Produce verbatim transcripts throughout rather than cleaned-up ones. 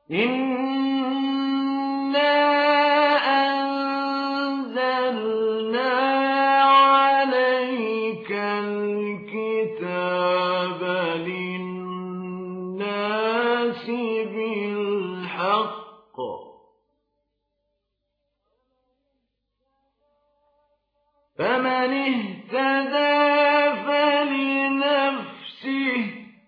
إِنَّا أَنزَلْنَا عَلَيْكَ الْكِتَابَ لِلنَّاسِ بِالْحَقِّ فَمَنِ اهْتَدَىٰ فَلِنَفْسِهِ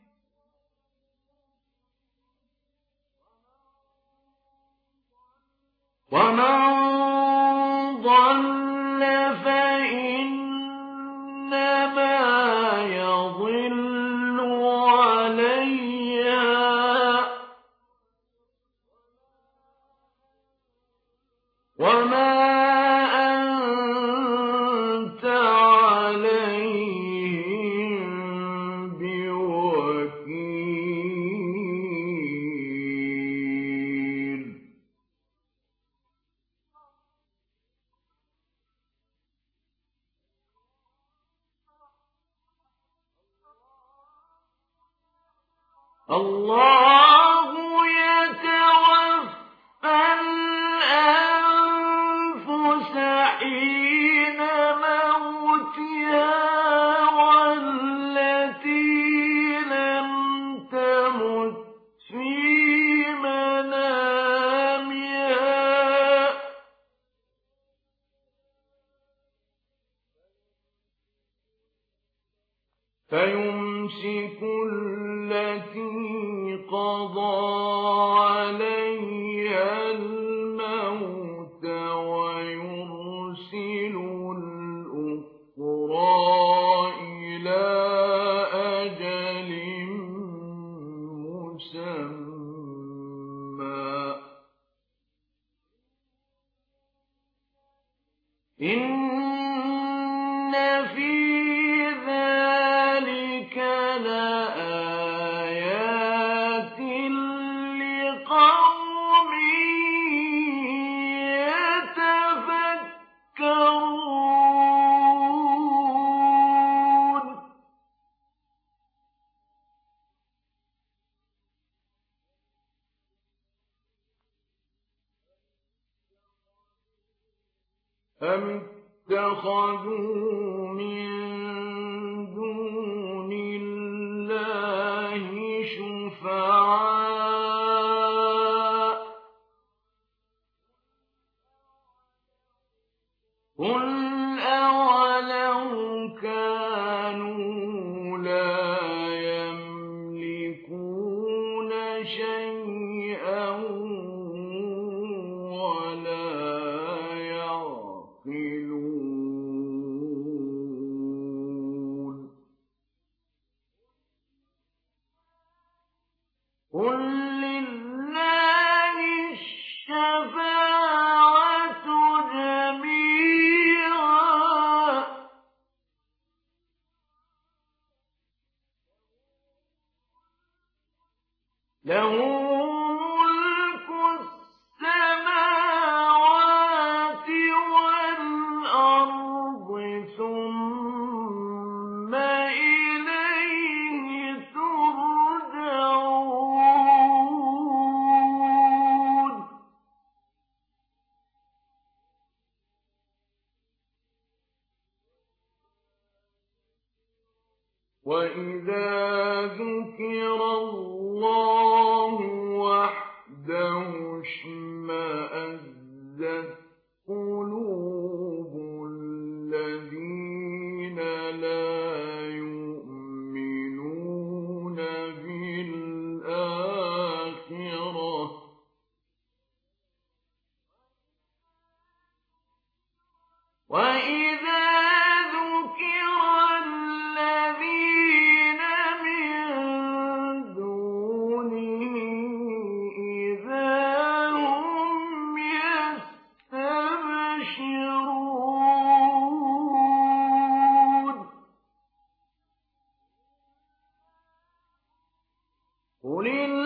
وَمَن ضَلَّ فَإِنَّمَا يَضِلُّ عَلَيْهَا وَمَا أَنتَ عَلَيْهِم بِوَكِيلٍ اللَّهُ يَتَوَفَّى الْأَنفُسَ حِينَ مَوْتِهَا وَالَّتِي لَمْ تَمُتْ فِي مَنَامِهَا فَيُمْسِكُ الَّتِي قَضَىٰ عَلَيْهَا الْمَوْتَ وَيُرْسِلُ الْأُخْرَىٰ إِلَىٰ أَجَلٍ مُّسَمًّى ۚ إِنَّ فِي ذَٰلِكَ لَآيَاتٍ لِّقَوْمٍ يَتَفَكَّرُونَ أَمِ اتَّخَذُوا مِن دُونِ اللَّهِ شُفَعَاءَ ۚ قُلْ أَوَلَوْ كَانُوا لَا يَمْلِكُونَ شَيْئًا وَلَا يَعْقِلُونَ قُل لِّلَّهِ الشَّفَاعَةُ جَمِيعًا ۖ لَّهُ مُلْكُ السَّمَاوَاتِ وَالْأَرْضِ ثُمَّ إِلَيْهِ تُرْجَعُونَ وَإِذَا ذُكِرَ اللَّهُ وَحْدَهُ اشْمَأَزَّتْ قُلُوبُ الَّذِينَ لَا يُؤْمِنُونَ بِالْآخِرَةِ ۖ وَإِذَا ذُكِرَ الَّذِينَ مِن دُونِهِ إِذَا هُمْ يَسْتَبْشِرُونَ قُلِ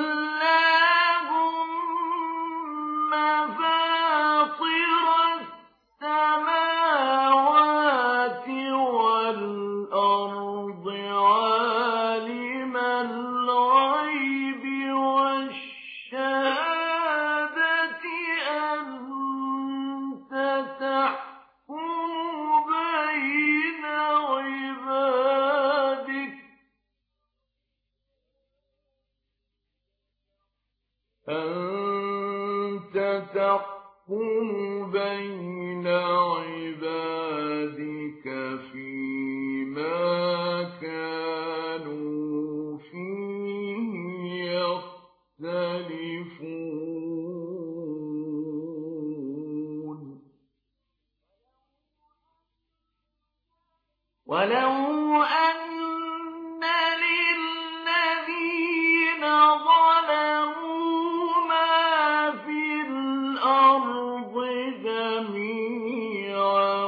اللَّهُمَّ فَاطِرَ السَّمَاوَاتِ وَالْأَرْضِ عَالِمَ الْغَيْبِ وَالشَّهَادَةِ أنت تحكم بين عبادك فيما كانوا فيه يختلفون ولو أن للذين ظلموا ما في الأرض جميعا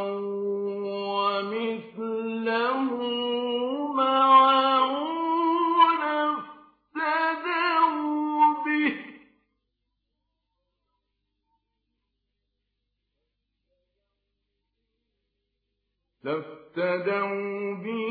ومثله معه لافتدوا به لافتدوا به